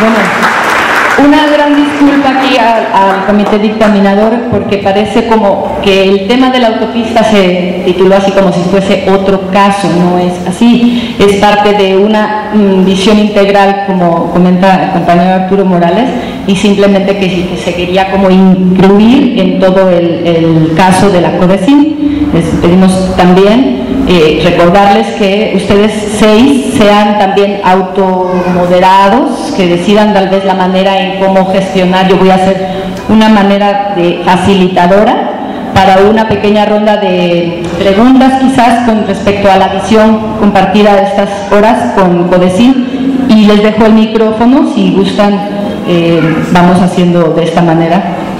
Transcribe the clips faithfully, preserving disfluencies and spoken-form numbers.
Bueno, una gran disculpa aquí al, al comité dictaminador, porque parece como que el tema de la autopista se tituló así como si fuese otro caso. No es así, es parte de una mm, visión integral, como comenta el compañero Arturo Morales, y simplemente que, que se quería como incluir en todo el, el caso de la Codecin. Les pedimos también eh, recordarles que ustedes seis sean también automoderados, que decidan tal vez la manera en cómo gestionar. Yo voy a hacer una manera de facilitadora para una pequeña ronda de preguntas quizás con respecto a la visión compartida de estas horas con Codecin, y les dejo el micrófono si gustan. Eh, vamos haciendo de esta manera.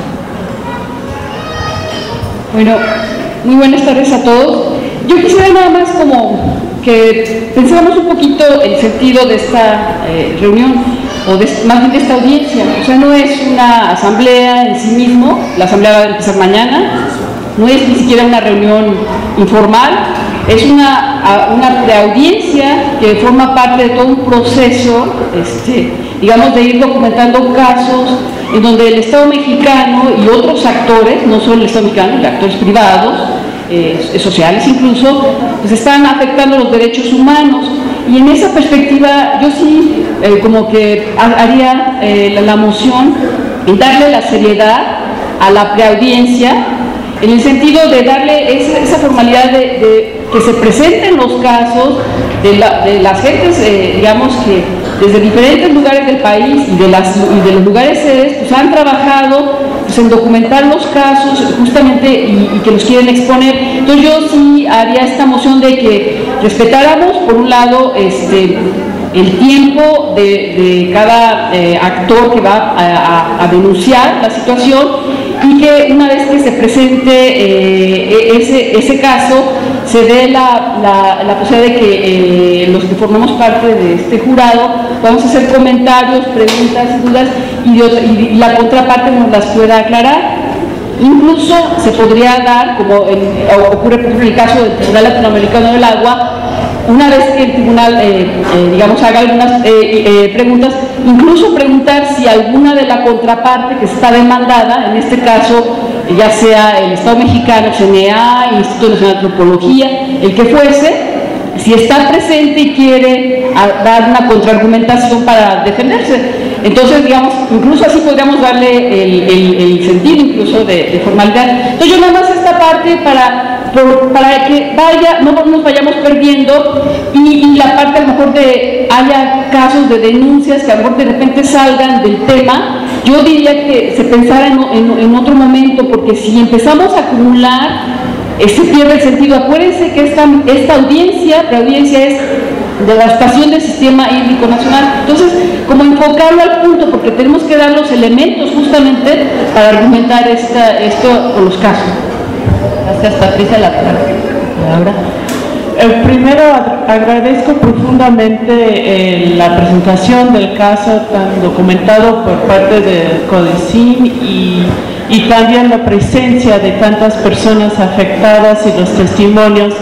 Bueno, muy buenas tardes a todos. Yo quisiera nada más como que pensáramos un poquito el sentido de esta eh, reunión, o de, más bien de esta audiencia. O sea, no es una asamblea en sí mismo, la asamblea va a empezar mañana, no es ni siquiera una reunión informal, es una, una preaudiencia que forma parte de todo un proceso, este, digamos, de ir documentando casos en donde el Estado mexicano y otros actores, no solo el Estado mexicano, los actores privados, eh, sociales incluso, pues están afectando los derechos humanos. Y en esa perspectiva yo sí eh, como que haría eh, la, la moción en darle la seriedad a la preaudiencia, en el sentido de darle esa, esa formalidad de, de que se presenten los casos de, la, de las gentes, eh, digamos, que desde diferentes lugares del país y de, las, y de los lugares sedes, pues han trabajado pues, en documentar los casos justamente y, y que los quieren exponer. Entonces yo sí haría esta moción de que respetáramos, por un lado, este, el tiempo de, de cada eh, actor que va a, a, a denunciar la situación, y que una vez que se presente eh, ese, ese caso, se dé la, la, la posibilidad de que eh, los que formamos parte de este jurado vamos a hacer comentarios, preguntas, dudas, y, de, y la contraparte nos las pueda aclarar. Incluso se podría dar, como en, ocurre por ejemplo en el caso del Tribunal Latinoamericano del Agua, una vez que el tribunal, eh, eh, digamos, haga algunas eh, eh, preguntas, incluso preguntar si alguna de la contraparte que está demandada, en este caso, ya sea el Estado mexicano, C N A, Instituto Nacional de Antropología, el que fuese, si está presente y quiere a, dar una contraargumentación para defenderse. Entonces, digamos, incluso así podríamos darle el, el, el sentido incluso de, de formalidad. Entonces yo nada más esta parte para, por, para que vaya, no nos vayamos perdiendo, y, y la parte a lo mejor de haya casos de denuncias que a lo mejor de repente salgan del tema, yo diría que se pensara en, en, en otro momento, porque si empezamos a acumular, eh, se pierde el sentido. Acuérdense que esta, esta audiencia, la audiencia es devastación del sistema hídrico nacional. Entonces, como enfocarlo al punto, porque tenemos que dar los elementos justamente para argumentar esta, esto con los casos. Gracias, Patricia. La palabra. El primero, agradezco profundamente eh, la presentación del caso tan documentado por parte de Codecin, y, y también la presencia de tantas personas afectadas y los testimonios,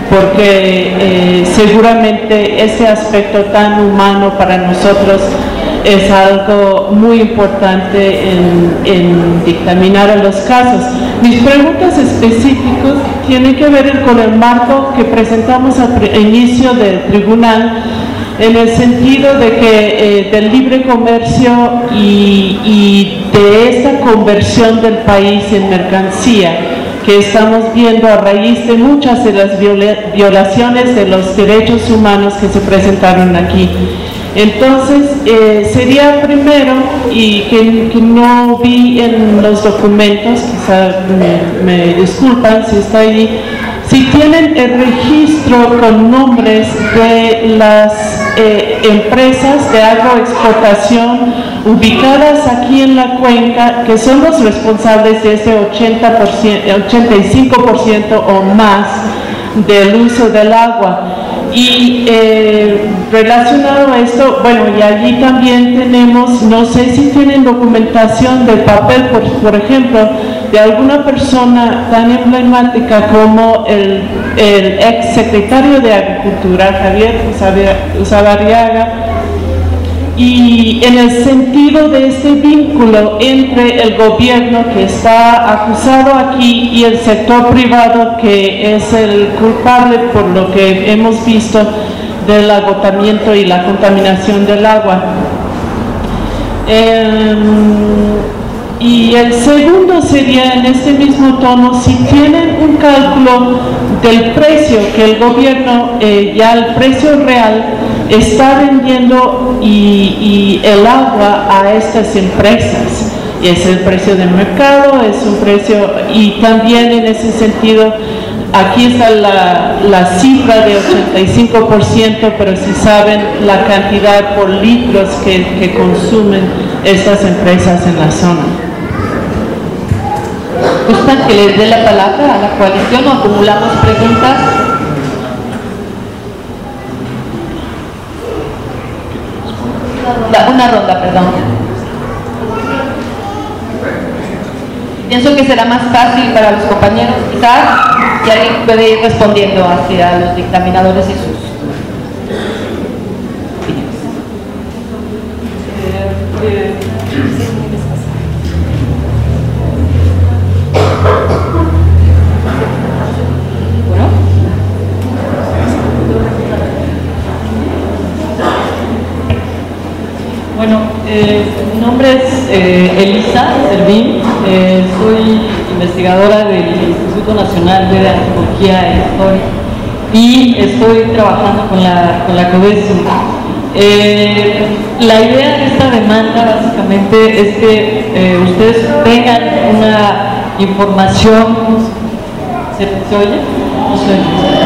porque eh, seguramente ese aspecto tan humano para nosotros es algo muy importante en, en dictaminar en los casos. Mis preguntas específicas tienen que ver con el marco que presentamos al inicio del tribunal, en el sentido de que eh, del libre comercio y, y de esta conversión del país en mercancía que estamos viendo a raíz de muchas de las violaciones de los derechos humanos que se presentaron aquí. Entonces, eh, sería primero, y que, que no vi en los documentos, quizá me, me disculpan si está ahí, si tienen el registro con nombres de las eh, empresas de agroexportación ubicadas aquí en la cuenca, que son los responsables de ese ochenta por ciento, ochenta y cinco por ciento o más del uso del agua. Y eh, relacionado a esto, bueno, y allí también tenemos, no sé si tienen documentación del papel, por, por ejemplo, de alguna persona tan emblemática como el, el ex secretario de Agricultura, Javier Usabarriaga, y en el sentido de este vínculo entre el gobierno que está acusado aquí y el sector privado que es el culpable por lo que hemos visto del agotamiento y la contaminación del agua. Eh, y el segundo sería en este mismo tono, si tienen un cálculo del precio que el gobierno, eh, ya el precio real, está vendiendo y, y el agua a estas empresas. Es el precio del mercado, es un precio, y también en ese sentido, aquí está la, la cifra de ochenta y cinco por ciento, pero si saben la cantidad por litros que, que consumen estas empresas en la zona. ¿Gustan que les dé la palabra a la coalición o acumulamos preguntas? Una ronda, perdón. Pienso que será más fácil para los compañeros, quizás, y alguien puede ir respondiendo hacia los dictaminadores y sus opiniones. Bueno. Bueno, eh, mi nombre es eh, Elisa Servín, eh, soy investigadora del Instituto Nacional de Antropología e Historia y estoy trabajando con la, con la CODESIM. Eh, la idea de esta demanda básicamente es que eh, ustedes tengan una información. ¿Se, ¿se oye? No se oye.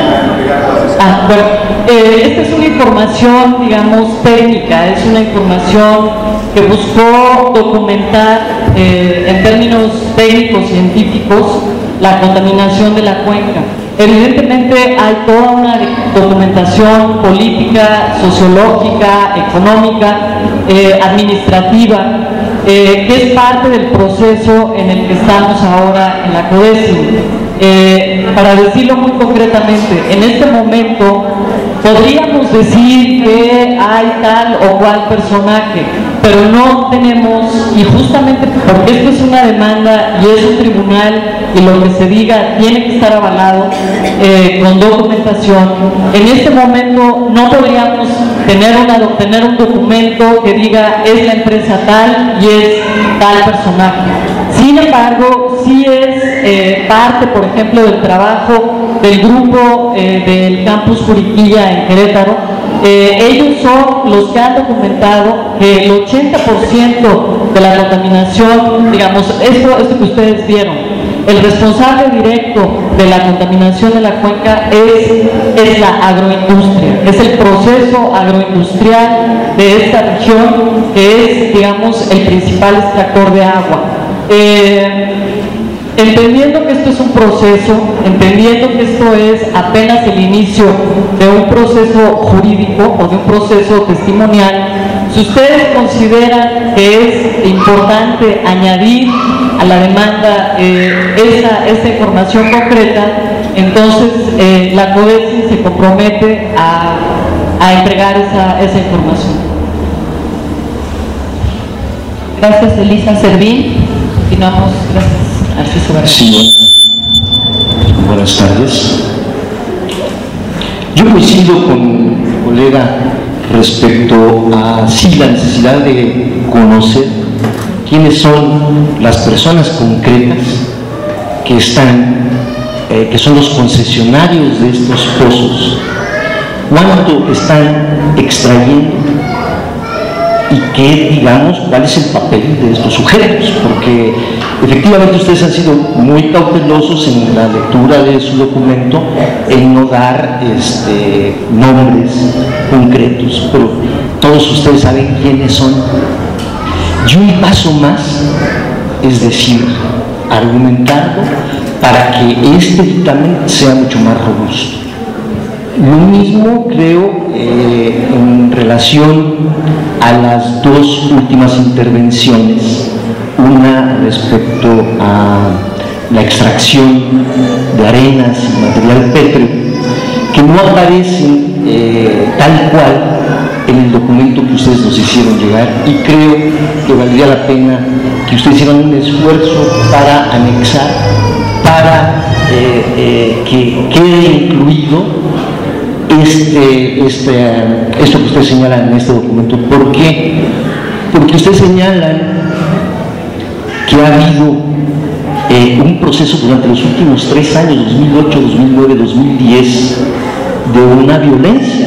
Ah, bueno, eh, esta es una información, digamos, técnica, es una información que buscó documentar eh, en términos técnicos, científicos, la contaminación de la cuenca. Evidentemente hay toda una documentación política, sociológica, económica, eh, administrativa, eh, que es parte del proceso en el que estamos ahora en la CODESIM. Eh, para decirlo muy concretamente, en este momento podríamos decir que hay tal o cual personaje, pero no tenemos, y justamente porque esto es una demanda y es un tribunal y lo que se diga tiene que estar avalado eh, con documentación, en este momento no podríamos tener, una, tener un documento que diga es la empresa tal y es tal personaje. Sin embargo, sí es eh, parte, por ejemplo, del trabajo del grupo eh, del campus Juriquilla en Querétaro. Eh, ellos son los que han documentado que el ochenta por ciento de la contaminación, digamos, esto, esto que ustedes vieron, el responsable directo de la contaminación de la cuenca es, es la agroindustria, es el proceso agroindustrial de esta región que es, digamos, el principal extractor de agua. Eh, entendiendo que esto es un proceso, entendiendo que esto es apenas el inicio de un proceso jurídico o de un proceso testimonial, si ustedes consideran que es importante añadir a la demanda eh, esta, esta información concreta, entonces eh, la CODESIM se compromete a, a entregar esa, esa información. Gracias, Elisa Servín. Continuamos, gracias, Narciso Vargas. Sí, buenas tardes. Yo coincido con mi colega respecto a sí, la necesidad de conocer quiénes son las personas concretas que están, eh, que son los concesionarios de estos pozos, cuánto están extrayendo y qué, digamos, cuál es el papel de estos sujetos, porque efectivamente ustedes han sido muy cautelosos en la lectura de su documento en no dar este, nombres concretos, pero todos ustedes saben quiénes son. Y un paso más, es decir, argumentarlo para que este dictamen sea mucho más robusto. Lo mismo creo eh, en relación a las dos últimas intervenciones, una respecto a la extracción de arenas y material pétreo, que no aparece eh, tal cual en el documento documento que ustedes nos hicieron llegar y creo que valdría la pena que ustedes hicieran un esfuerzo para anexar, para eh, eh, que quede incluido este, este, esto que ustedes señalan en este documento. ¿Por qué? Porque ustedes señalan que ha habido eh, un proceso durante los últimos tres años, dos mil ocho, dos mil nueve, dos mil diez, de una violencia.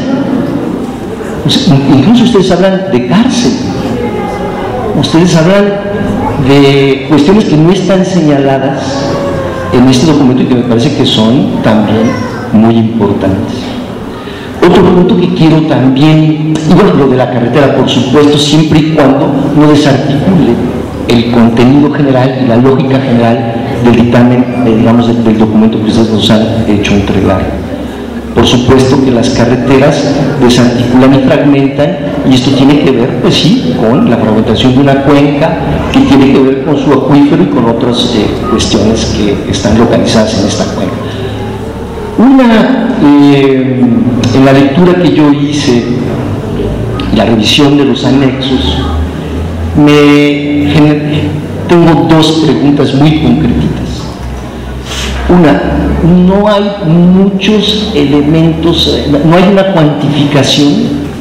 O sea, incluso ustedes hablan de cárcel, ustedes hablan de cuestiones que no están señaladas en este documento y que me parece que son también muy importantes. Otro punto que quiero también, y bueno, lo de la carretera, por supuesto, siempre y cuando no desarticule el contenido general y la lógica general del dictamen, eh, digamos, del, del documento que ustedes nos han hecho entregar. Por supuesto que las carreteras desarticulan y fragmentan, y esto tiene que ver, pues sí, con la fragmentación de una cuenca, que tiene que ver con su acuífero y con otras eh, cuestiones que están localizadas en esta cuenca. Una, eh, en la lectura que yo hice, la revisión de los anexos, me generé, tengo dos preguntas muy concretitas. Una, no hay muchos elementos, no hay una cuantificación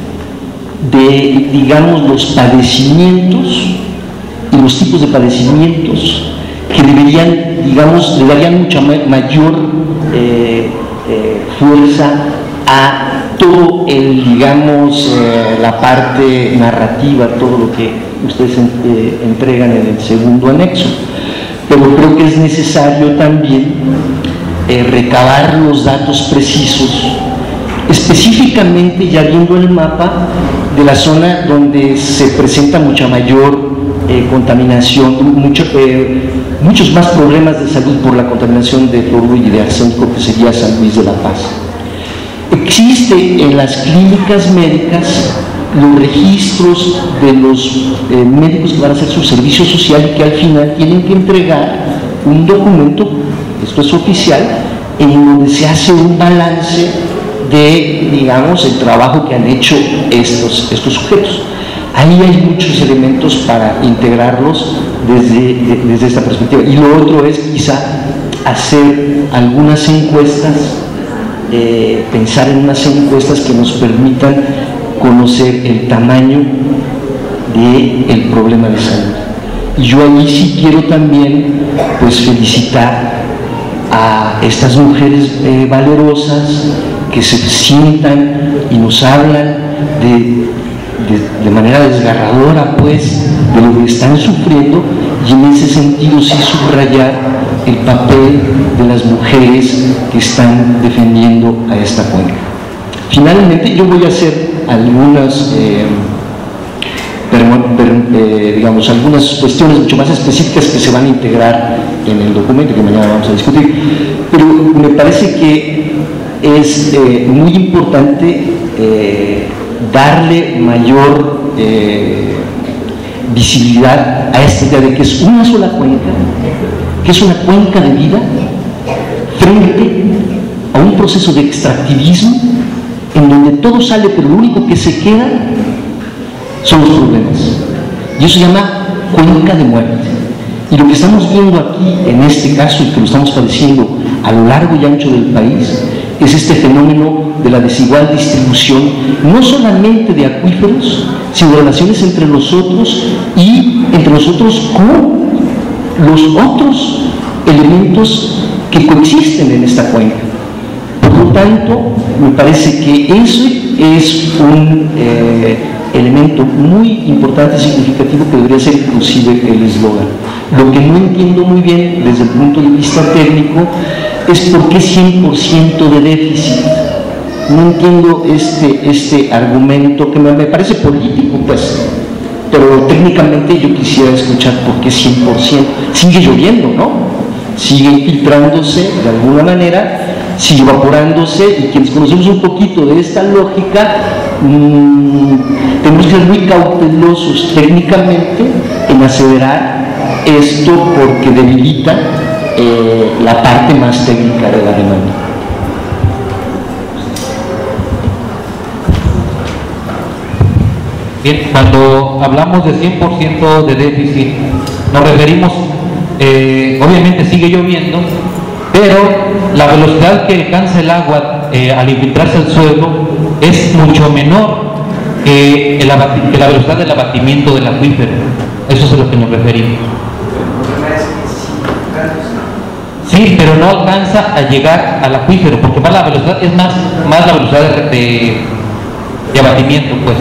de, digamos, los padecimientos y los tipos de padecimientos que deberían, digamos, le darían mucha mayor eh, eh, fuerza a todo el, digamos, eh, la parte narrativa, todo lo que ustedes eh, entregan en el segundo anexo. Pero creo que es necesario también eh, recabar los datos precisos, específicamente ya viendo el mapa de la zona donde se presenta mucha mayor eh, contaminación, mucho, eh, muchos más problemas de salud por la contaminación de fluoruro y de arsénico, que sería San Luis de la Paz. Existe en las clínicas médicas los registros de los eh, médicos que van a hacer su servicio social y que al final tienen que entregar un documento, esto es oficial, en donde se hace un balance de, digamos, el trabajo que han hecho estos, estos sujetos. Ahí hay muchos elementos para integrarlos desde, de, desde esta perspectiva. Y lo otro es quizá hacer algunas encuestas, eh, pensar en unas encuestas que nos permitan conocer el tamaño del problema de salud. Y yo ahí sí quiero también, pues, felicitar a estas mujeres eh, valerosas que se sientan y nos hablan de, de, de manera desgarradora, pues, de lo que están sufriendo, y en ese sentido sí subrayar el papel de las mujeres que están defendiendo a esta cuenca. Finalmente, yo voy a hacer algunas, eh, pero, pero, eh, digamos, algunas cuestiones mucho más específicas que se van a integrar en el documento que mañana vamos a discutir, pero me parece que es eh, muy importante eh, darle mayor eh, visibilidad a esta idea de que es una sola cuenca, que es una cuenca de vida frente a un proceso de extractivismo en donde todo sale, pero lo único que se queda son los problemas. Y eso se llama cuenca de muerte. Y lo que estamos viendo aquí, en este caso, y que lo estamos padeciendo a lo largo y ancho del país, es este fenómeno de la desigual distribución, no solamente de acuíferos, sino de relaciones entre nosotros y entre nosotros con los otros elementos que coexisten en esta cuenca. Por lo tanto, me parece que eso es un eh, elemento muy importante y significativo que debería ser inclusive el eslogan. Lo que no entiendo muy bien desde el punto de vista técnico es por qué cien por ciento de déficit. No entiendo este, este argumento que me, me parece político, pues, pero técnicamente yo quisiera escuchar por qué cien por ciento. Sigue lloviendo, ¿no? Sigue infiltrándose de alguna manera, sigue evaporándose, y quienes conocemos un poquito de esta lógica, mmm, tenemos que ser muy cautelosos técnicamente en aseverar esto, porque debilita eh, la parte más técnica de la demanda. Bien, cuando hablamos de cien por ciento de déficit, nos referimos, eh, obviamente sigue lloviendo, pero la velocidad que alcanza el agua eh, al infiltrarse al suelo es mucho menor que, el que la velocidad del abatimiento del acuífero. Eso es a lo que nos referimos. Sí, pero no alcanza a llegar al acuífero, porque más la velocidad es más, más la velocidad de, de, de abatimiento, pues.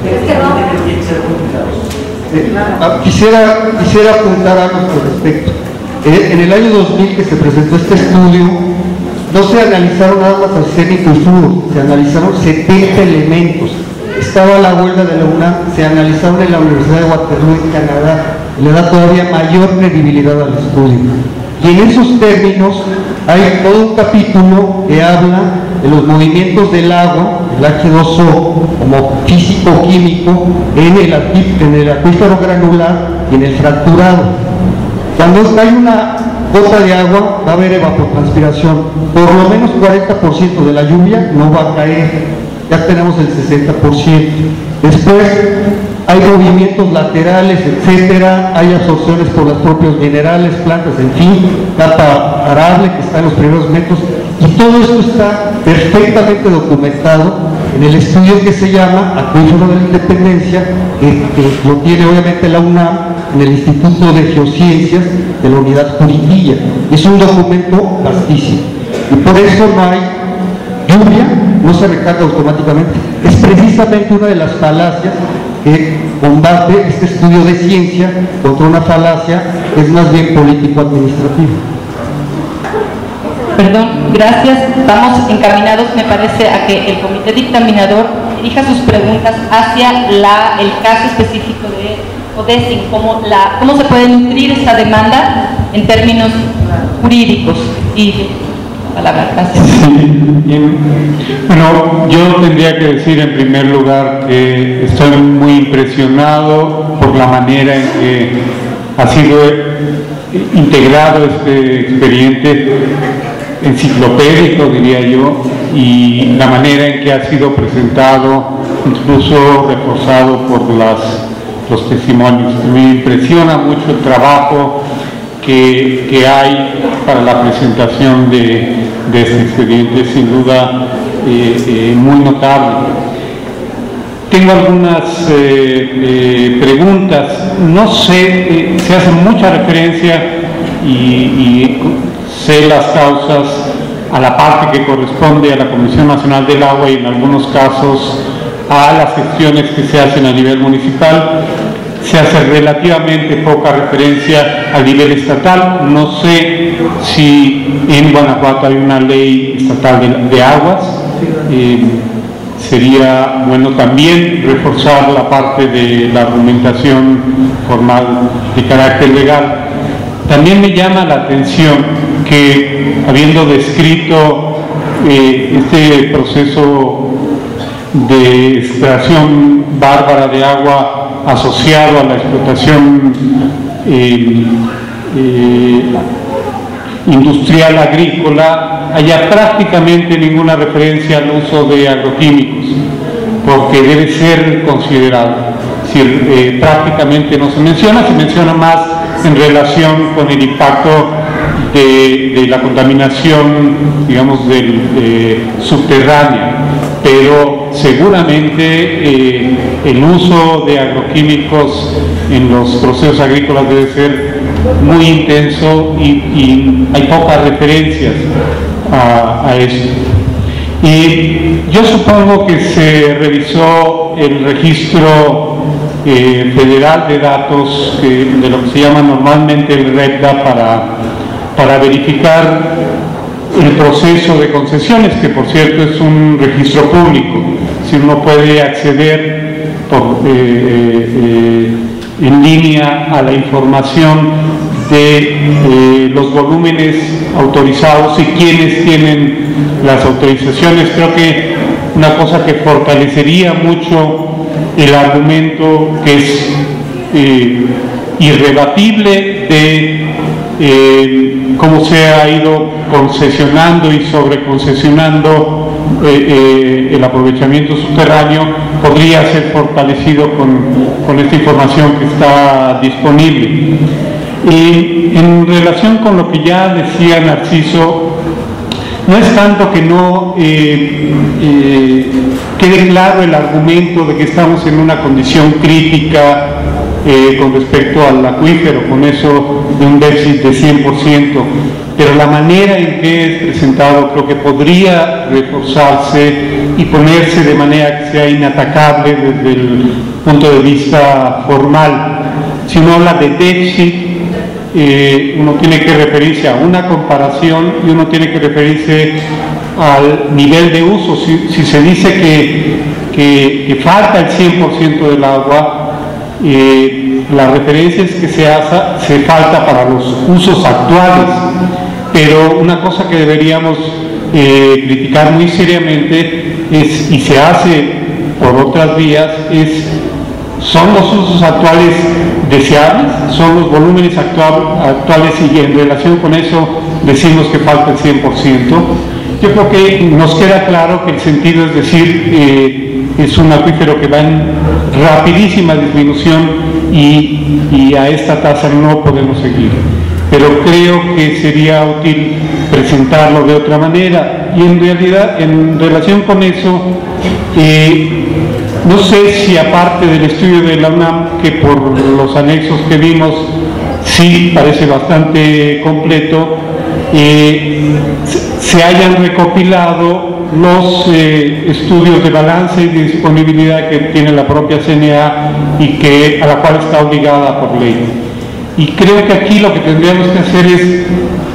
Quisiera, quisiera apuntar algo al respecto. Eh, en el año dos mil que se presentó este estudio, no se analizaron nada más arsénico y flúor, se analizaron setenta elementos. Estaba la huelga de la UNAM, se analizaron en la Universidad de Waterloo en Canadá, le da todavía mayor credibilidad al estudio. Y en esos términos hay todo un capítulo que habla de los movimientos del agua, el hache dos o, como físico-químico, en el, en el acuífero granular y en el fracturado. Cuando hay una gota de agua, va a haber evapotranspiración. Por lo menos cuarenta por ciento de la lluvia no va a caer, ya tenemos el sesenta por ciento. Después hay movimientos laterales, etcétera, hay absorciones por los propios minerales, plantas, en fin, capa arable que está en los primeros metros, y todo esto está perfectamente documentado en el estudio que se llama Acuífero de la Independencia, que, que lo tiene obviamente la UNAM en el Instituto de Geociencias de la Unidad Juriquilla. Es un documento vastísimo, y por eso no hay lluvia, no se recarga automáticamente. Es precisamente una de las falacias que combate este estudio de ciencia contra una falacia que es más bien político-administrativa. Perdón, gracias. Vamos encaminados, me parece, a que el comité dictaminador dirija sus preguntas hacia la, el caso específico de Odessing, cómo, la, cómo se puede nutrir esta demanda en términos jurídicos. Y palabra, gracias. Sí, bien. Bueno, yo tendría que decir en primer lugar que estoy muy impresionado por la manera en que ha sido integrado este expediente enciclopédico, diría yo, y la manera en que ha sido presentado, incluso reforzado por las, los testimonios. Me impresiona mucho el trabajo que, que hay para la presentación de, de este expediente, sin duda eh, eh, muy notable. Tengo algunas eh, eh, preguntas. No sé, eh, se hace mucha referencia y, y sé las causas a la parte que corresponde a la Comisión Nacional del Agua y en algunos casos a las gestiones que se hacen a nivel municipal. Se hace relativamente poca referencia a nivel estatal. No sé si en Guanajuato hay una ley estatal de, de aguas. Eh, sería bueno también reforzar la parte de la argumentación formal de carácter legal. También me llama la atención que, habiendo descrito eh, este proceso de extracción bárbara de agua asociado a la explotación eh, eh, industrial agrícola, haya prácticamente ninguna referencia al uso de agroquímicos, porque debe ser considerado. Es decir, eh, prácticamente no se menciona, se menciona más en relación con el impacto de, de la contaminación, digamos, del, eh, subterránea, pero seguramente eh, el uso de agroquímicos en los procesos agrícolas debe ser muy intenso y, y hay pocas referencias a, a eso. Y yo supongo que se revisó el registro eh, federal de datos, que, de lo que se llama normalmente el REPDA, para, para verificar el proceso de concesiones, que por cierto es un registro público, si uno puede acceder por, eh, eh, en línea a la información de eh, los volúmenes autorizados y quienes tienen las autorizaciones. Creo que una cosa que fortalecería mucho el argumento, que es eh, irrebatible, de eh, cómo se ha ido concesionando y sobreconcesionando eh, eh, el aprovechamiento subterráneo podría ser fortalecido con, con esta información que está disponible. Y en relación con lo que ya decía Narciso, no es tanto que no eh, eh, quede claro el argumento de que estamos en una condición crítica eh, con respecto al acuífero, con eso de un déficit de cien por ciento, pero la manera en que es presentado creo que podría reforzarse y ponerse de manera que sea inatacable desde el punto de vista formal. Si uno habla de déficit, Eh, uno tiene que referirse a una comparación y uno tiene que referirse al nivel de uso. Si, si se dice que, que, que falta el cien por ciento del agua, eh, la referencia es que se, hace, se falta para los usos actuales, pero una cosa que deberíamos eh, criticar muy seriamente es, y se hace por otras vías, es ¿son los usos actuales deseables? ¿Son los volúmenes actual, actuales y en relación con eso decimos que falta el cien por ciento? Yo creo que nos queda claro que el sentido es decir, eh, es un acuífero que va en rapidísima disminución y, y a esta tasa no podemos seguir. Pero creo que sería útil presentarlo de otra manera. Y en realidad, en relación con eso, eh, no sé si aparte del estudio de la UNAM, que por los anexos que vimos sí parece bastante completo, eh, se hayan recopilado los eh, estudios de balance y de disponibilidad que tiene la propia C N A y que, a la cual está obligada por ley. Y creo que aquí lo que tendríamos que hacer es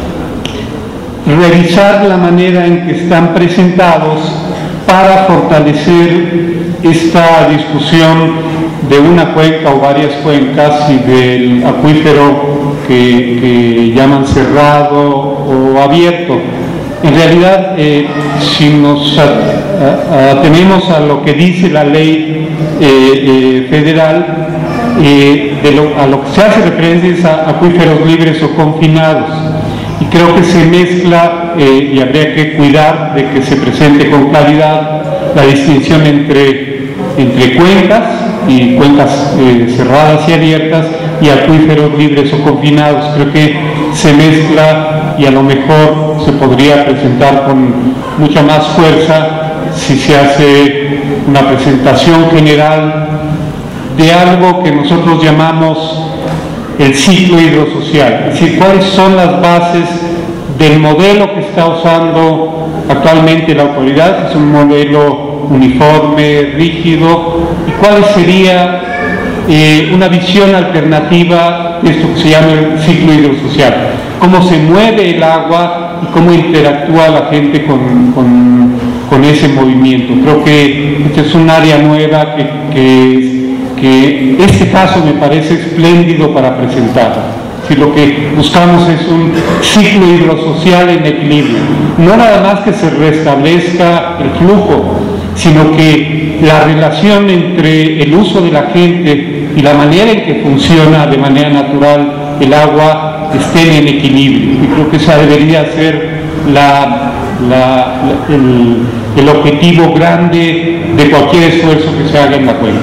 revisar la manera en que están presentados para fortalecer esta discusión de una cuenca o varias cuencas y del acuífero que, que llaman cerrado o abierto. En realidad, eh, si nos atenemos a, a lo que dice la ley eh, eh, federal, eh, de lo, a lo que se hace referencia es a acuíferos libres o confinados. Y creo que se mezcla eh, y habría que cuidar de que se presente con claridad la distinción entre, entre cuencas y cuencas eh, cerradas y abiertas y acuíferos libres o confinados. Creo que se mezcla y a lo mejor se podría presentar con mucha más fuerza si se hace una presentación general de algo que nosotros llamamos el ciclo hidrosocial, es decir, cuáles son las bases del modelo que está usando actualmente la autoridad, que es un modelo uniforme, rígido, y cuál sería eh, una visión alternativa de esto que se llama el ciclo hidrosocial, cómo se mueve el agua y cómo interactúa la gente con, con, con ese movimiento. Creo que esta es un área nueva que, que que este caso me parece espléndido para presentar. Si lo que buscamos es un ciclo hidrosocial en equilibrio, no nada más que se restablezca el flujo, sino que la relación entre el uso de la gente y la manera en que funciona de manera natural el agua estén en equilibrio. Y creo que esa debería ser la, la, la, el, el objetivo grande de cualquier esfuerzo que se haga en la cuenca.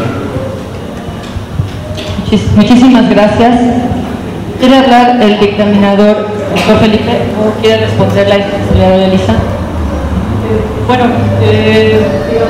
Muchísimas gracias. ¿Quiere hablar el dictaminador, doctor Felipe, o quiere responder la historiadora Elisa? Bueno, eh,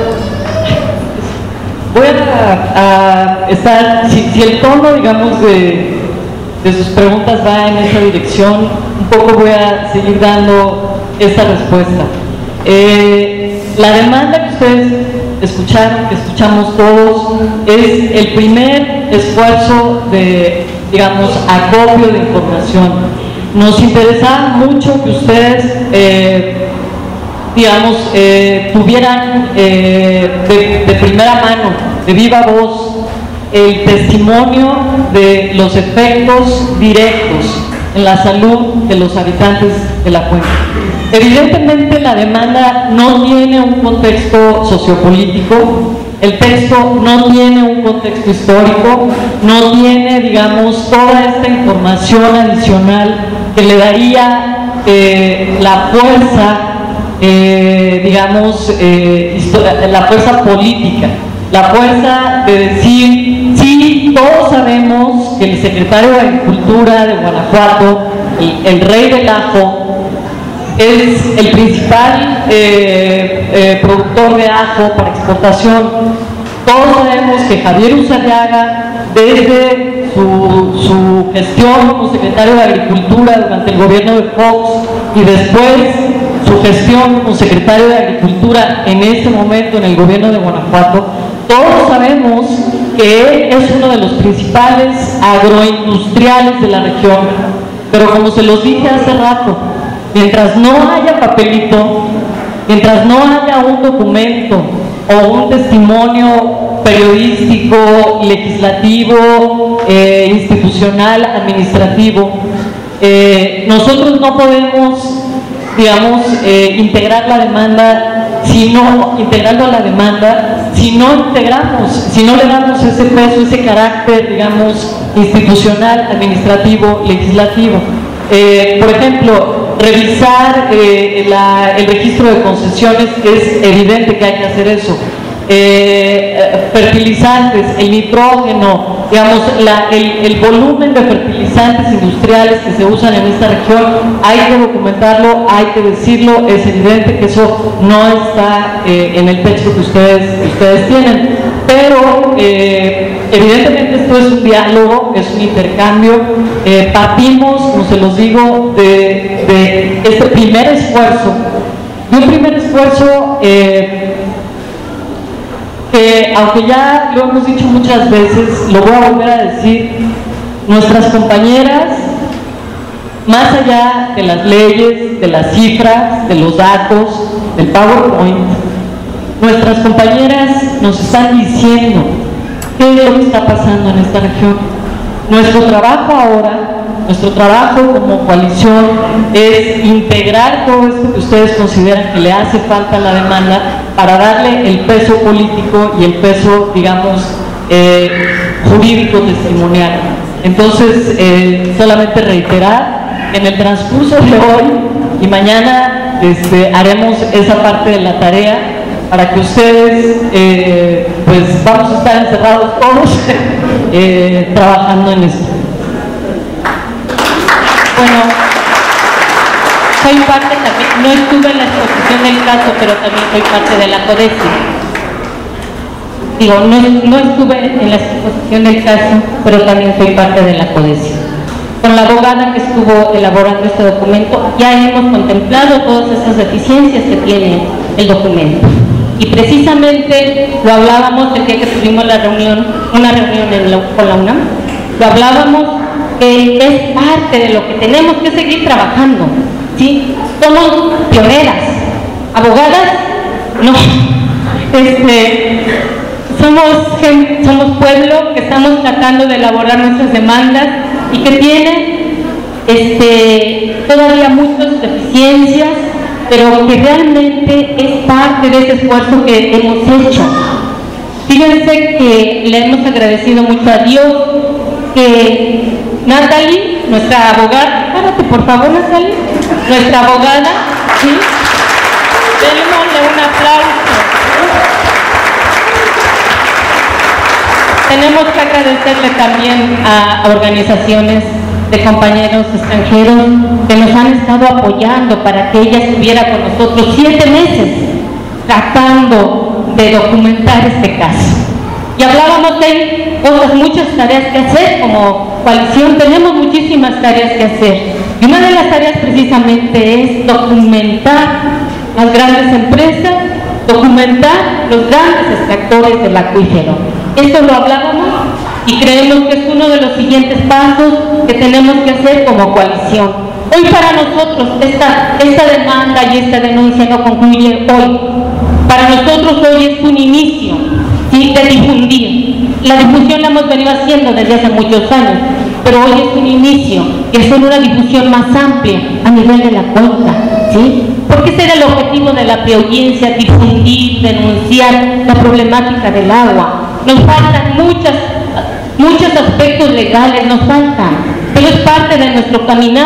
voy a, a estar, si, si el tono, digamos, de, de sus preguntas va en esa dirección, un poco voy a seguir dando esta respuesta. Eh, la demanda que ustedes escucharon, que escuchamos todos, es el primer esfuerzo de, digamos, acopio de información. Nos interesaba mucho que ustedes, eh, digamos, eh, tuvieran eh, de, de primera mano, de viva voz, el testimonio de los efectos directos en la salud de los habitantes de la cuenca. Evidentemente la demanda no tiene un contexto sociopolítico, el texto no tiene un contexto histórico, no tiene, digamos, toda esta información adicional que le daría eh, la fuerza eh, digamos, eh, la fuerza política, la fuerza de decir, sí, todos sabemos que el secretario de Agricultura de Guanajuato, el, el rey del ajo, es el principal eh, eh, productor de ajo para exportación. Todos sabemos que Javier Usabiaga, desde su, su gestión como secretario de Agricultura durante el gobierno de Fox y después su gestión como secretario de Agricultura en ese momento en el gobierno de Guanajuato, todos sabemos que es uno de los principales agroindustriales de la región. Pero como se los dije hace rato, mientras no haya papelito, mientras no haya un documento o un testimonio periodístico, legislativo, eh, institucional, administrativo, eh, nosotros no podemos, digamos, eh, integrar la demanda, si no, integrarlo a la demanda, si no integramos, si no le damos ese peso, ese carácter, digamos, institucional, administrativo, legislativo. Eh, por ejemplo, revisar eh, la, el registro de concesiones, es evidente que hay que hacer eso. Eh, fertilizantes, el nitrógeno, digamos, la, el, el volumen de fertilizantes industriales que se usan en esta región, hay que documentarlo, hay que decirlo, es evidente que eso no está eh, en el texto que ustedes, que ustedes tienen, pero eh, evidentemente esto es un diálogo, es un intercambio, eh, partimos, como se los digo, de, de este primer esfuerzo, de un primer esfuerzo eh, que, aunque ya lo hemos dicho muchas veces, lo voy a volver a decir, nuestras compañeras, más allá de las leyes, de las cifras, de los datos, del PowerPoint, nuestras compañeras nos están diciendo qué es lo que está pasando en esta región. Nuestro trabajo ahora, nuestro trabajo como coalición es integrar todo esto que ustedes consideran que le hace falta a la demanda para darle el peso político y el peso, digamos, eh, jurídico testimonial. Entonces, eh, solamente reiterar, en el transcurso de hoy y mañana este, haremos esa parte de la tarea para que ustedes, eh, pues vamos a estar encerrados todos eh, trabajando en esto. Bueno, soy parte también, no estuve en la exposición del caso, pero también soy parte de la CODECI. Digo, no, no estuve en la exposición del caso, pero también soy parte de la CODECI. Con la abogada que estuvo elaborando este documento, ya hemos contemplado todas esas deficiencias que tiene el documento. Y precisamente lo hablábamos el día que tuvimos la reunión, una reunión en la, con la UNAM, lo hablábamos que es parte de lo que tenemos que seguir trabajando, ¿sí? Somos pioneras, abogadas, no, este, somos, gente, somos pueblo que estamos tratando de elaborar nuestras demandas y que tiene este, todavía muchas deficiencias, pero que realmente es parte de ese esfuerzo que hemos hecho. Fíjense que le hemos agradecido mucho a Dios que Natalie, nuestra abogada, párate por favor Natalie, nuestra abogada, ¿sí? Démosle un aplauso. Tenemos que agradecerle también a organizaciones de compañeros extranjeros que nos han estado apoyando para que ella estuviera con nosotros siete meses tratando de documentar este caso. Y hablábamos de otras muchas tareas que hacer, como coalición tenemos muchísimas tareas que hacer. Y una de las tareas precisamente es documentar las grandes empresas, documentar los grandes extractores del acuífero. Esto lo hablábamos y creemos que es uno de los siguientes pasos que tenemos que hacer como coalición. Hoy para nosotros esta, esta demanda y esta denuncia no concluye hoy. Para nosotros hoy es un inicio, ¿sí?, de difundir. La difusión la hemos venido haciendo desde hace muchos años, pero hoy es un inicio, que es una difusión más amplia a nivel de la cuenca, ¿sí? Porque ese era el objetivo de la preaudiencia, difundir, denunciar la problemática del agua. Nos faltan muchas, muchos aspectos legales, nos faltan, pero es parte de nuestro caminar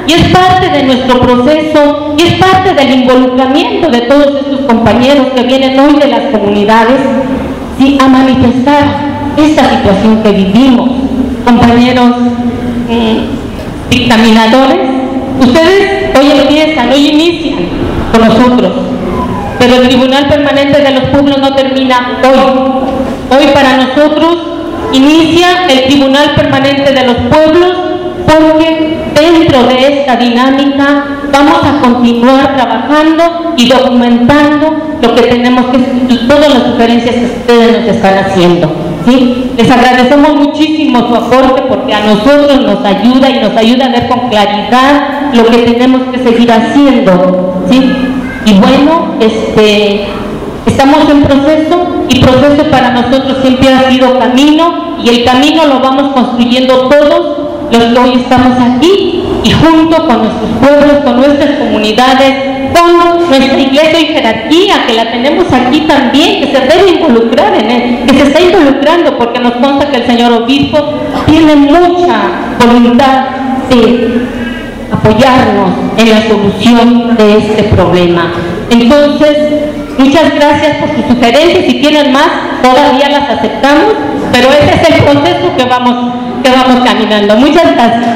y es parte de nuestro proceso y es parte del involucramiento de todos estos compañeros que vienen hoy de las comunidades, ¿sí?, a manifestar esta situación que vivimos. Compañeros eh, dictaminadores, ustedes hoy empiezan, hoy inician con nosotros, pero el Tribunal Permanente de los Pueblos no termina hoy. Hoy para nosotros inicia el Tribunal Permanente de los Pueblos, porque dentro de esta dinámica vamos a continuar trabajando y documentando lo que tenemos que, todas las sugerencias que ustedes nos están haciendo, ¿sí? Les agradecemos muchísimo su aporte, porque a nosotros nos ayuda y nos ayuda a ver con claridad lo que tenemos que seguir haciendo, ¿sí? Y bueno, este, estamos en proceso, y proceso para nosotros siempre ha sido camino, y el camino lo vamos construyendo todos los que hoy estamos aquí, y junto con nuestros pueblos, con nuestras comunidades, con nuestra iglesia y jerarquía, que la tenemos aquí también, que se debe involucrar en él, que se está involucrando, porque nos consta que el señor obispo tiene mucha voluntad de apoyarnos en la solución de este problema. Entonces, muchas gracias por sus sugerencias. Si tienen más, todavía las aceptamos, pero ese es el proceso que vamos, que vamos caminando. Muchas gracias.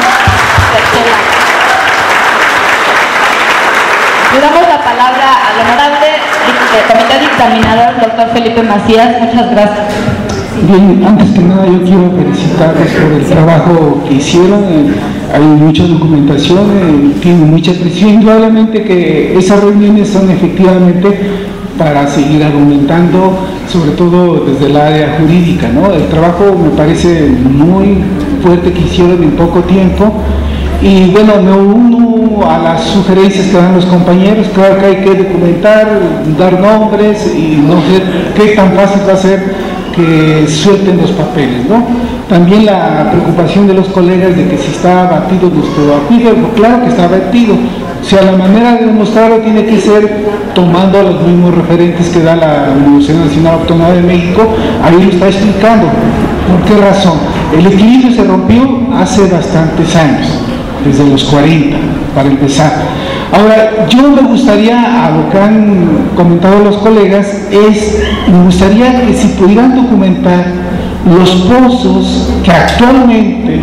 Le damos la palabra al honorable comité dictaminador, doctor Felipe Macías. Muchas gracias. Bien, antes que nada yo quiero felicitarles por el trabajo que hicieron. Eh, hay mucha documentación, eh, tiene mucha presión. Indudablemente que esas reuniones son efectivamente para seguir argumentando, sobre todo desde el área jurídica, ¿no? El trabajo me parece muy fuerte que hicieron en poco tiempo. Y bueno, me uno a las sugerencias que dan los compañeros. Claro que hay que documentar, dar nombres, y no sé qué tan fácil va a ser que suelten los papeles, ¿no? También la preocupación de los colegas de que si está batido nuestro acuífero. Claro que está batido, o sea, la manera de demostrarlo tiene que ser tomando los mismos referentes que da la Universidad Nacional Autónoma de México. Ahí lo está explicando. ¿Por qué razón? El equilibrio se rompió hace bastantes años, desde los cuarenta, para empezar. Ahora, yo me gustaría, a lo que han comentado los colegas, es, me gustaría que si pudieran documentar los pozos que actualmente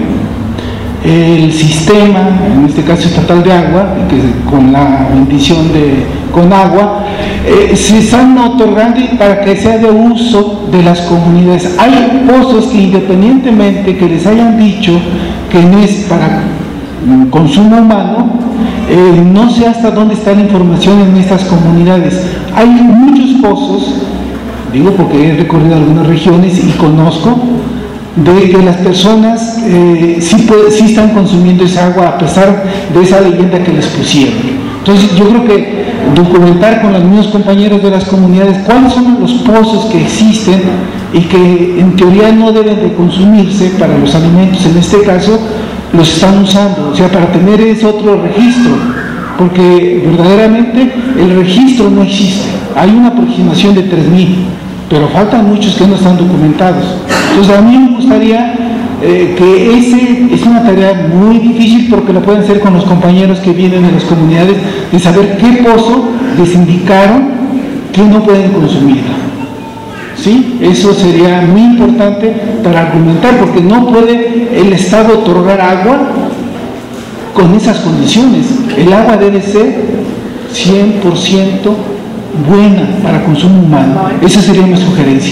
el sistema, en este caso estatal de agua, que con la bendición de Conagua, eh, se están otorgando para que sea de uso de las comunidades. Hay pozos que, independientemente que les hayan dicho que no es para consumo humano, eh, no sé hasta dónde está la información en estas comunidades. Hay muchos pozos, digo porque he recorrido algunas regiones y conozco, de que las personas eh, sí, puede, sí están consumiendo esa agua a pesar de esa leyenda que les pusieron. Entonces yo creo que documentar con los mismos compañeros de las comunidades cuáles son los pozos que existen y que en teoría no deben de consumirse para los alimentos, en este caso los están usando, o sea, para tener ese otro registro, porque verdaderamente el registro no existe. Hay una aproximación de tres mil, pero faltan muchos que no están documentados. Entonces a mí me gustaría eh, que ese es una tarea muy difícil, porque lo pueden hacer con los compañeros que vienen de las comunidades, de saber qué pozo les indicaron que no pueden consumirla. ¿Sí? Eso sería muy importante para argumentar, porque no puede el Estado otorgar agua con esas condiciones. El agua debe ser cien por ciento buena para consumo humano. Esa sería mi sugerencia.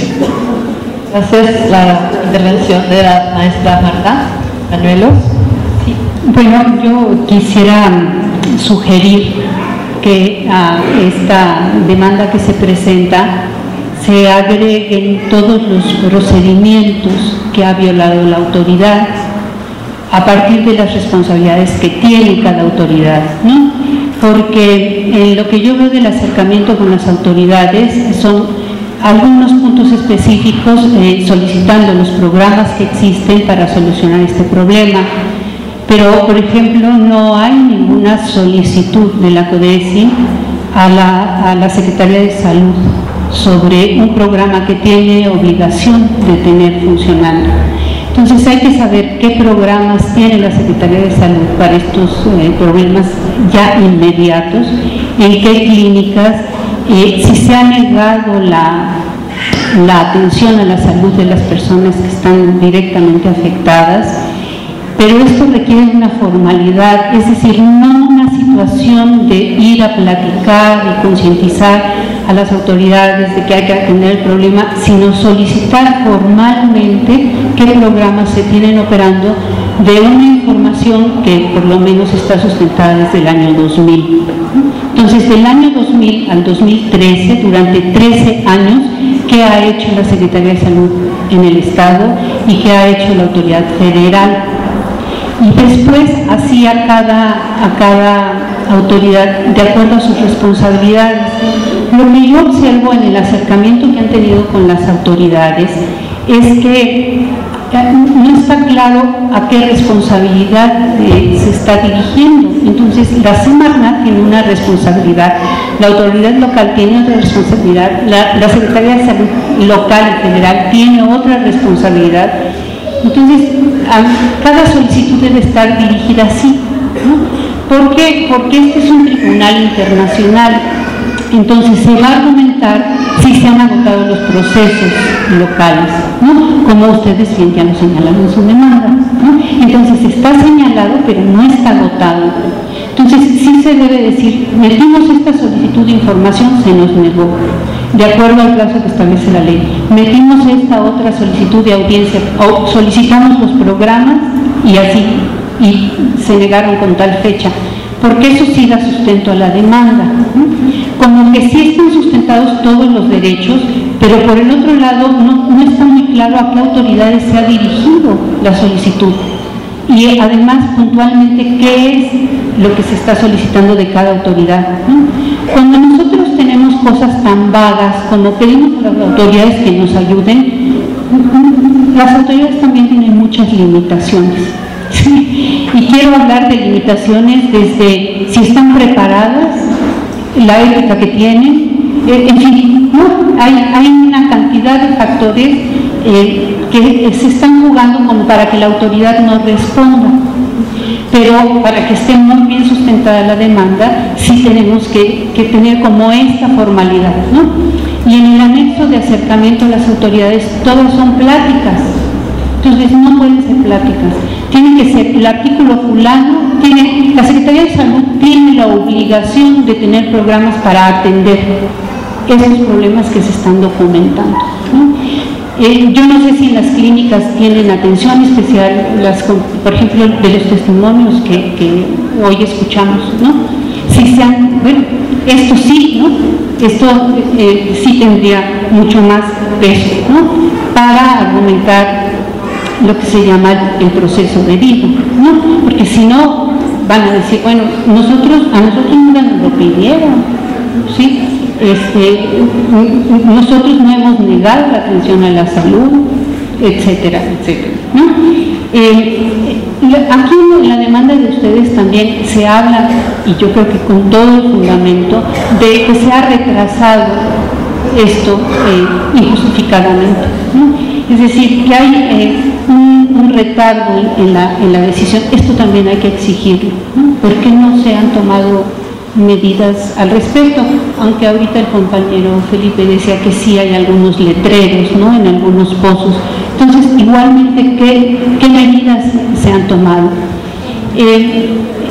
Gracias. La intervención de la maestra Marta Cañuelos. Sí. Bueno, yo quisiera sugerir que a esta demanda que se presenta se agreguen todos los procedimientos que ha violado la autoridad a partir de las responsabilidades que tiene cada autoridad, ¿no? Porque en lo que yo veo del acercamiento con las autoridades son algunos puntos específicos eh, solicitando los programas que existen para solucionar este problema, pero por ejemplo no hay ninguna solicitud de la CODECI a la, a la Secretaría de Salud sobre un programa que tiene obligación de tener funcionando. Entonces hay que saber saber qué programas tiene la Secretaría de Salud para estos eh, problemas ya inmediatos, en qué clínicas, eh, si se ha negado la, la atención a la salud de las personas que están directamente afectadas. Pero esto requiere una formalidad, es decir, no una situación de ir a platicar y concientizar a las autoridades de que hay que atender el problema, sino solicitar formalmente qué programas se tienen operando de una información que por lo menos está sustentada desde el año dos mil. Entonces, del año dos mil al dos mil trece, durante trece años, ¿qué ha hecho la Secretaría de Salud en el Estado y qué ha hecho la autoridad federal? Y después, así a cada, a cada autoridad, de acuerdo a sus responsabilidades. Lo que yo observo en el acercamiento que han tenido con las autoridades es que no está claro a qué responsabilidad eh, se está dirigiendo. Entonces, la Semarnat tiene una responsabilidad, la autoridad local tiene otra responsabilidad, la, la Secretaría de Salud local en general tiene otra responsabilidad. Entonces, cada solicitud debe estar dirigida así, ¿no? ¿Por qué? Porque este es un tribunal internacional, entonces se va a argumentar si se han agotado los procesos locales, ¿no? Como ustedes bien ya lo señalaron en su demanda, ¿no? Entonces está señalado, pero no está agotado. Entonces sí se debe decir, metimos esta solicitud de información, se nos negó, de acuerdo al plazo que establece la ley. Metimos esta otra solicitud de audiencia, o solicitamos los programas y así, y se negaron con tal fecha, porque eso sí da sustento a la demanda, ¿no? Como que sí están sustentados todos los derechos, pero por el otro lado no, no está muy claro a qué autoridades se ha dirigido la solicitud. Y además, puntualmente, qué es lo que se está solicitando de cada autoridad, ¿no? Cuando nosotros tenemos cosas tan vagas como pedimos a las autoridades que nos ayuden, las autoridades también tienen muchas limitaciones. ¿Sí? Y quiero hablar de limitaciones desde si están preparadas, la ética que tienen, eh, en fin, ¿no? hay, hay una cantidad de factores eh, que se están jugando como para que la autoridad no responda. Pero para que esté muy bien sustentada la demanda, sí tenemos que, que tener como esta formalidad, ¿no? Y en el anexo de acercamiento a las autoridades, todas son pláticas. Entonces no pueden ser pláticas. Tiene que ser el artículo fulano, tiene, la Secretaría de Salud tiene la obligación de tener programas para atender esos problemas que se están documentando, ¿no? Eh, yo no sé si en las clínicas tienen atención especial, las, por ejemplo, de los testimonios que, que hoy escuchamos, ¿no? Si sean, bueno, esto sí, ¿no? Esto eh, sí tendría mucho más peso, ¿no? Para argumentar lo que se llama el proceso debido, ¿no? Porque si no, van a decir, bueno, nosotros, a nosotros no nos lo pidieron, ¿sí? Este, nosotros no hemos negado la atención a la salud, etcétera, etcétera, ¿no? Eh, aquí en la demanda de ustedes también se habla, y yo creo que con todo el fundamento, de que se ha retrasado esto eh, injustificadamente, ¿no? Es decir, que hay eh, un, un retardo en, en, la, en la decisión. Esto también hay que exigirlo, ¿no? ¿Por qué no se han tomado medidas al respecto? Aunque ahorita el compañero Felipe decía que sí hay algunos letreros, ¿no? En algunos pozos. Entonces, igualmente, ¿qué, qué medidas se han tomado? Eh,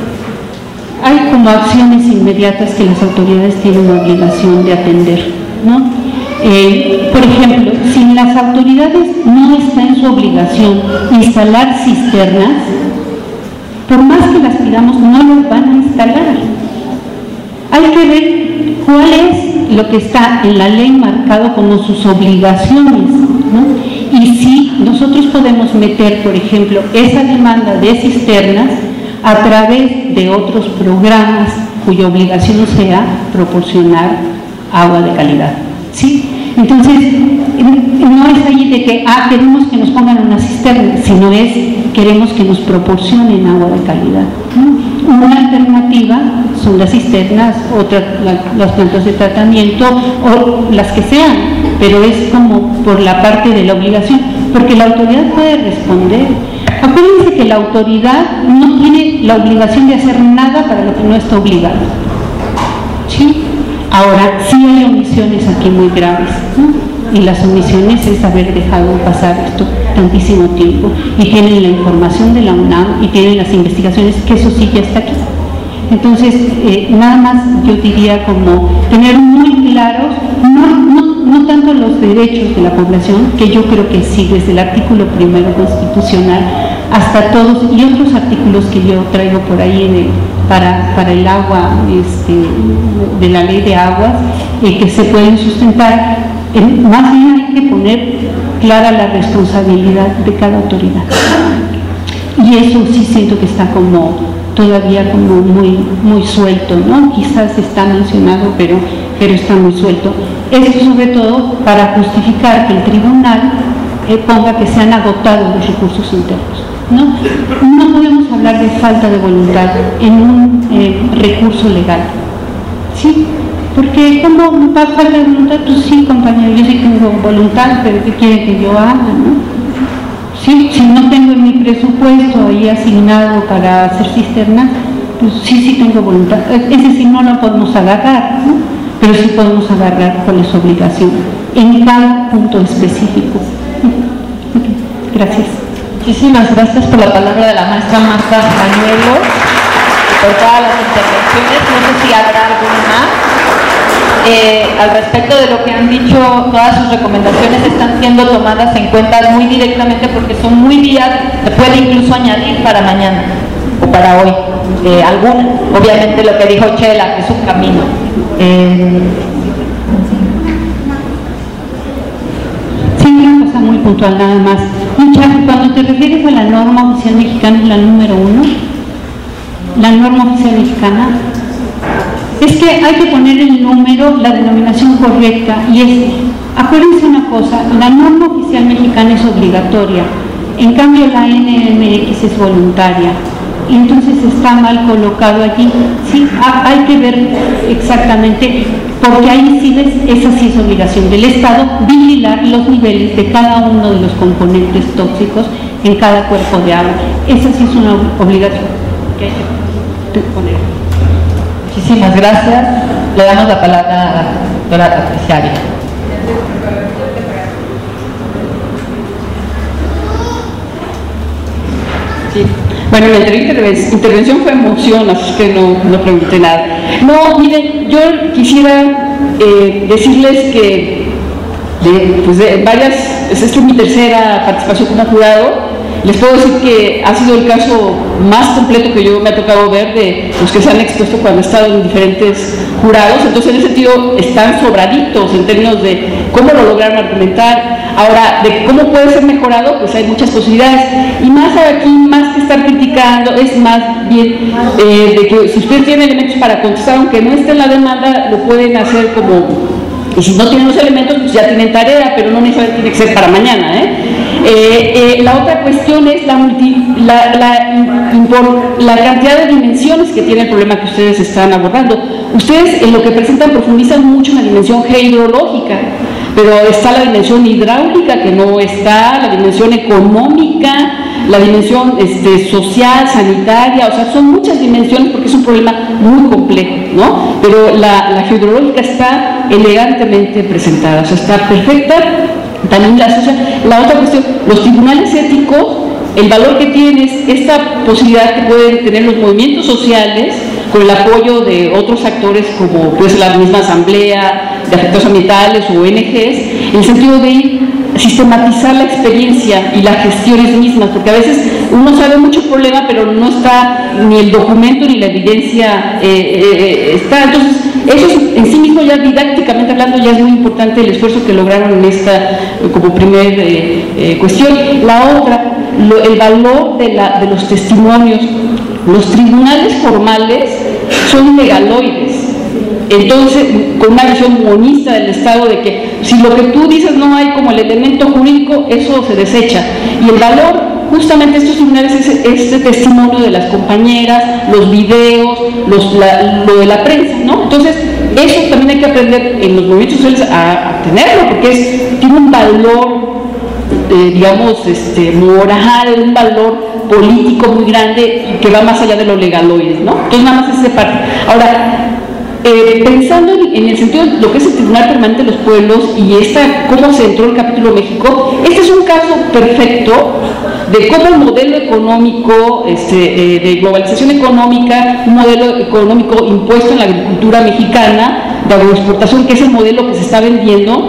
hay como acciones inmediatas que las autoridades tienen la obligación de atender, ¿no? Eh, por ejemplo, si las autoridades no está en su obligación instalar cisternas, por más que las pidamos, no las van a instalar. Hay que ver cuál es lo que está en la ley marcado como sus obligaciones, ¿no? Y si nosotros podemos meter, por ejemplo, esa demanda de cisternas a través de otros programas cuya obligación sea proporcionar agua de calidad, ¿sí? Entonces, no es ahí de que, ah, queremos que nos pongan una cisterna, sino es, queremos que nos proporcionen agua de calidad, ¿no? Una alternativa son las cisternas, otras la, las plantas de tratamiento, o las que sean, pero es como por la parte de la obligación, porque la autoridad puede responder. Acuérdense que la autoridad no tiene la obligación de hacer nada para lo que no está obligado. ¿Sí? Ahora, sí hay omisiones aquí muy graves, ¿no? Y las omisiones es haber dejado pasar esto tantísimo tiempo, y tienen la información de la UNAM y tienen las investigaciones, que eso sí ya está aquí. Entonces, eh, nada más yo diría como tener muy claros, no, no, no tanto los derechos de la población, que yo creo que sí, desde el artículo primero constitucional hasta todos, y otros artículos que yo traigo por ahí de, para, para el agua, este, de la ley de aguas, eh, que se pueden sustentar. Eh, más bien hay que poner clara la responsabilidad de cada autoridad. Y eso sí siento que está como todavía como muy, muy suelto, ¿no? Quizás está mencionado, pero, pero está muy suelto. Esto sobre todo para justificar que el tribunal eh, ponga que se han agotado los recursos internos, ¿no? No podemos hablar de falta de voluntad en un eh, recurso legal, ¿sí? Porque ¿cómo va a falta de voluntad? Pues sí, compañero, yo sí tengo voluntad, pero ¿qué quiere que yo haga, no? Sí, si no tengo en mi presupuesto ahí asignado para hacer cisternas, pues sí, sí tengo voluntad. Es decir, no lo podemos agarrar, ¿no? Pero sí podemos agarrar cuál es su obligación en cada punto específico. Okay. Gracias. Muchísimas gracias por la palabra de la maestra Marta Bañuelos y por todas las intervenciones. No sé si habrá alguna más. Eh, al respecto de lo que han dicho, todas sus recomendaciones están siendo tomadas en cuenta muy directamente porque son muy viables, se puede incluso añadir para mañana o para hoy, eh, alguna, obviamente lo que dijo Chela, que es un camino. Eh, sí, una cosa muy puntual nada más. Muchachos, cuando te refieres a la norma oficial mexicana, es la número uno, la norma oficial mexicana, es que hay que poner el número, la denominación correcta, y es, acuérdense una cosa, la norma oficial mexicana es obligatoria, en cambio la N M X es voluntaria, y entonces está mal colocado allí. Sí, hay que ver exactamente, porque ahí sí ves, esa sí es obligación del Estado, vigilar los niveles de cada uno de los componentes tóxicos en cada cuerpo de agua. Esa sí es una obligación que hay que poner. Muchísimas gracias. Le damos la palabra a la doctora Apreciaria. Sí. Bueno, la intervención fue emoción, así que no, no pregunté nada. No, miren, yo quisiera eh, decirles que de, pues de varias, esta es mi tercera participación como jurado. Les puedo decir que ha sido el caso más completo que yo me ha tocado ver de los que se han expuesto cuando he estado en diferentes jurados. Entonces, en ese sentido, están sobraditos en términos de cómo lo lograron argumentar. Ahora, de cómo puede ser mejorado, pues hay muchas posibilidades. Y más aquí, más que estar criticando, es más bien eh, de que si ustedes tienen elementos para contestar, aunque no esté en la demanda, lo pueden hacer como... Y si no tienen los elementos, pues ya tienen tarea, pero no necesariamente tiene que ser para mañana, ¿eh? Eh, eh, la otra cuestión es la, multi, la, la, impor, la cantidad de dimensiones que tiene el problema que ustedes están abordando. Ustedes en lo que presentan profundizan mucho en la dimensión hidrológica, pero está la dimensión hidráulica que no está, la dimensión económica, la dimensión este, social, sanitaria, o sea, son muchas dimensiones porque es un problema muy complejo, ¿no? Pero la, la hidrológica está elegantemente presentada, o sea, está perfecta. También la, la otra cuestión, los tribunales éticos, el valor que tienen es esta posibilidad que pueden tener los movimientos sociales con el apoyo de otros actores como puede ser la misma asamblea de afectados ambientales o O N Ges, en el sentido de ir sistematizar la experiencia y las gestiones mismas, porque a veces uno sabe mucho problema pero no está ni el documento ni la evidencia eh, eh, está, entonces eso es, en sí mismo ya didácticamente hablando ya es muy importante el esfuerzo que lograron en esta como primer eh, eh, cuestión. La otra, lo, el valor de, la, de los testimonios. Los tribunales formales son legaloides, entonces con una visión monista del Estado de que si lo que tú dices no hay como el elemento jurídico, eso se desecha, y el valor justamente estos tribunales es este testimonio de las compañeras, los videos, los, la, lo de la prensa, ¿no? Entonces eso también hay que aprender en los movimientos sociales a, a tenerlo, porque es, tiene un valor eh, digamos este, moral, un valor político muy grande y que va más allá de lo legaloide, ¿no? Entonces nada más es esa parte. Ahora, Eh, pensando en, en el sentido de lo que es el Tribunal Permanente de los Pueblos y esta, cómo se entró el capítulo México, este es un caso perfecto de cómo el modelo económico, este, eh, de globalización económica, un modelo económico impuesto en la agricultura mexicana, de agroexportación, que es el modelo que se está vendiendo,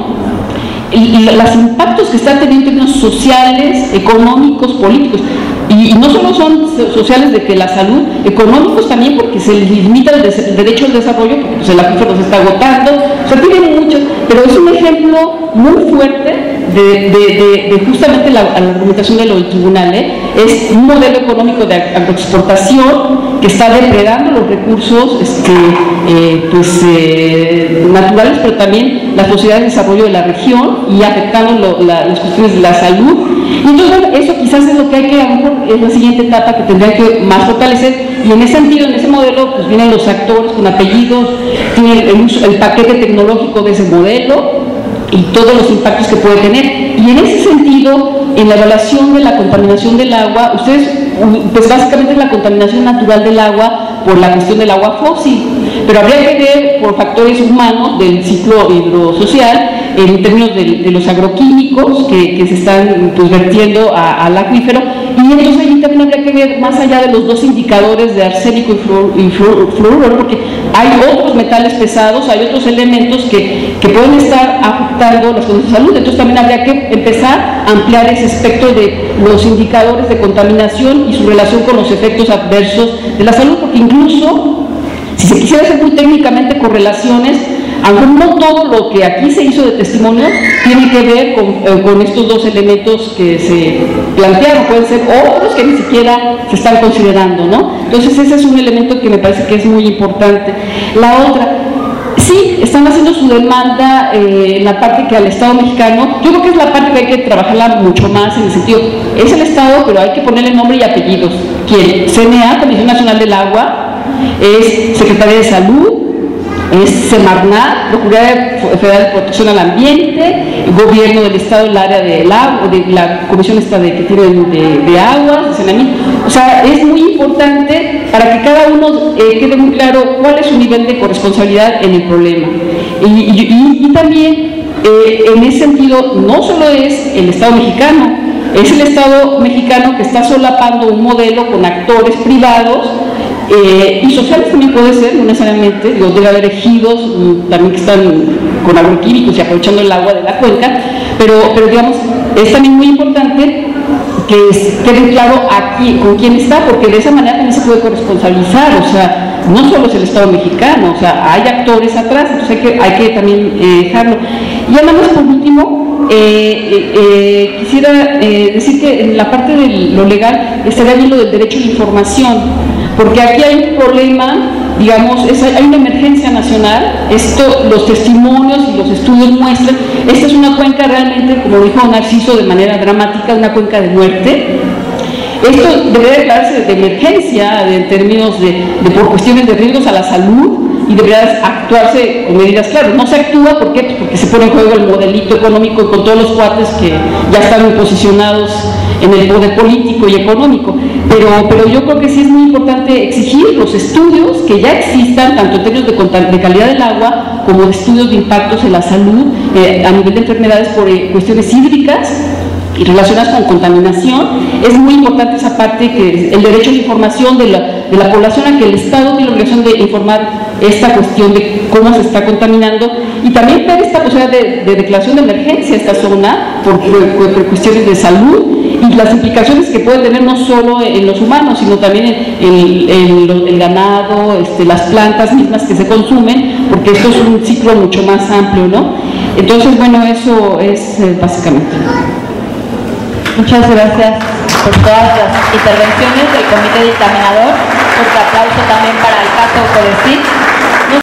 y, y los impactos que están teniendo en términos sociales, económicos, políticos. Y, y no solo son sociales de que la salud, económicos también, porque se les limita el, el derecho al desarrollo, porque pues, el acuífero se está agotando, o sea, tienen muchos, pero es un ejemplo muy fuerte de, de, de, de justamente la, la argumentación de lo del tribunal, ¿eh? Es un modelo económico de agroexportación que está depredando los recursos este, eh, pues, eh, naturales, pero también las posibilidades de desarrollo de la región y afectando lo, la, las cuestiones de la salud. Y entonces, bueno, eso quizás es lo que hay que, a lo mejor, es la siguiente etapa que tendría que más fortalecer, y en ese sentido, en ese modelo, pues vienen los actores con apellidos, tienen el, el, el paquete tecnológico de ese modelo y todos los impactos que puede tener. Y en ese sentido, en la evaluación de la contaminación del agua, ustedes, pues básicamente es la contaminación natural del agua por la cuestión del agua fósil, pero habría que ver por factores humanos del ciclo hidrosocial, en términos de, de los agroquímicos que, que se están pues, vertiendo a, al acuífero, y entonces allí también habría que ver más allá de los dos indicadores de arsénico y fluoruro, porque hay otros metales pesados, hay otros elementos que, que pueden estar afectando las condiciones de salud. Entonces también habría que empezar a ampliar ese espectro de los indicadores de contaminación y su relación con los efectos adversos de la salud, porque incluso si se quisiera hacer muy técnicamente correlaciones, aunque no todo lo que aquí se hizo de testimonio tiene que ver con, eh, con estos dos elementos que se plantearon, pueden ser otros que ni siquiera se están considerando, ¿no? Entonces ese es un elemento que me parece que es muy importante. La otra, sí, están haciendo su demanda eh, en la parte que al Estado mexicano, yo creo que es la parte que hay que trabajarla mucho más en el sentido, es el Estado, pero hay que ponerle nombre y apellidos. ¿Quién? C N A, Comisión Nacional del Agua, es Secretaría de Salud, es Semarnat, Procuraduría Federal de Protección al Ambiente, el Gobierno del Estado, el área del agua, de la Comisión esta de que tienen de, de aguas, de saneamiento. O sea, es muy importante para que cada uno eh, quede muy claro cuál es su nivel de corresponsabilidad en el problema. Y, y, y, y también, eh, en ese sentido, no solo es el Estado mexicano, es el Estado mexicano que está solapando un modelo con actores privados, Eh, y sociales también puede ser, no necesariamente, digo, debe haber ejidos mm, también que están con agroquímicos y aprovechando el agua de la cuenca, pero, pero digamos, es también muy importante que quede claro aquí con quién está, porque de esa manera también se puede corresponsabilizar, o sea, no solo es el Estado mexicano, o sea, hay actores atrás, entonces hay que, hay que también eh, dejarlo. Y nada más por último, eh, eh, quisiera eh, decir que en la parte de lo legal estaría bien lo del derecho a la información, porque aquí hay un problema, digamos, es, hay una emergencia nacional, esto, los testimonios y los estudios muestran, esta es una cuenca realmente, como dijo Narciso de manera dramática, una cuenca de muerte. Esto debería declararse de emergencia en términos de, de por cuestiones de riesgos a la salud, y debería actuarse con medidas claras. No se actúa, ¿por qué? Pues porque se pone en juego el modelito económico con todos los cuates que ya están posicionados en el poder político y económico. Pero, pero yo creo que sí es muy importante exigir los estudios que ya existan, tanto en términos de, de calidad del agua, como de estudios de impactos en la salud, eh, a nivel de enfermedades por eh, cuestiones hídricas y relacionadas con contaminación. Es muy importante esa parte, que el derecho a la información de la, de la población, a que el Estado tiene la obligación de informar esta cuestión de cómo se está contaminando, y también ver esta posibilidad de, de declaración de emergencia a esta zona por, por, por cuestiones de salud, y las implicaciones que pueden tener no solo en los humanos, sino también en, en, en lo, el ganado, este, las plantas mismas que se consumen, porque esto es un ciclo mucho más amplio, ¿no? Entonces, bueno, eso es eh, básicamente. Muchas gracias por todas las intervenciones del comité dictaminador. Fuerte aplauso también para el caso Codecit.